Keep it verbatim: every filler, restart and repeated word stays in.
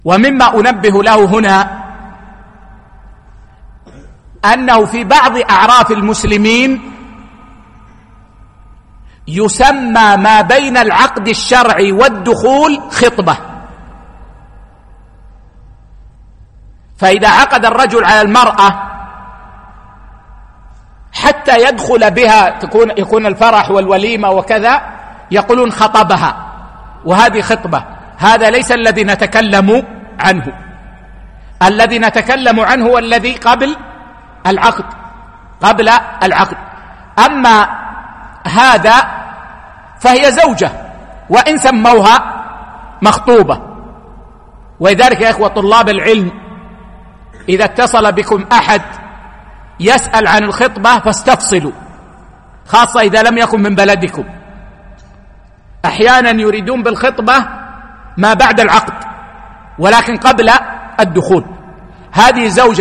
ومما أنبه له هنا أنه في بعض أعراف المسلمين يسمى ما بين العقد الشرعي والدخول خطبة. فإذا عقد الرجل على المرأة حتى يدخل بها تكون يكون الفرح والوليمة وكذا يقولون خطبها، وهذه خطبة. هذا ليس الذي نتكلم عنه. الذي نتكلم عنه هو الذي قبل العقد قبل العقد. أما هذا فهي زوجة وإن سموها مخطوبة. ولذلك يا إخوة طلاب العلم إذا اتصل بكم أحد يسأل عن الخطبة فاستفصلوا، خاصة إذا لم يكن من بلدكم. أحيانا يريدون بالخطبة ما بعد العقد ولكن قبل الدخول. هذه زوجة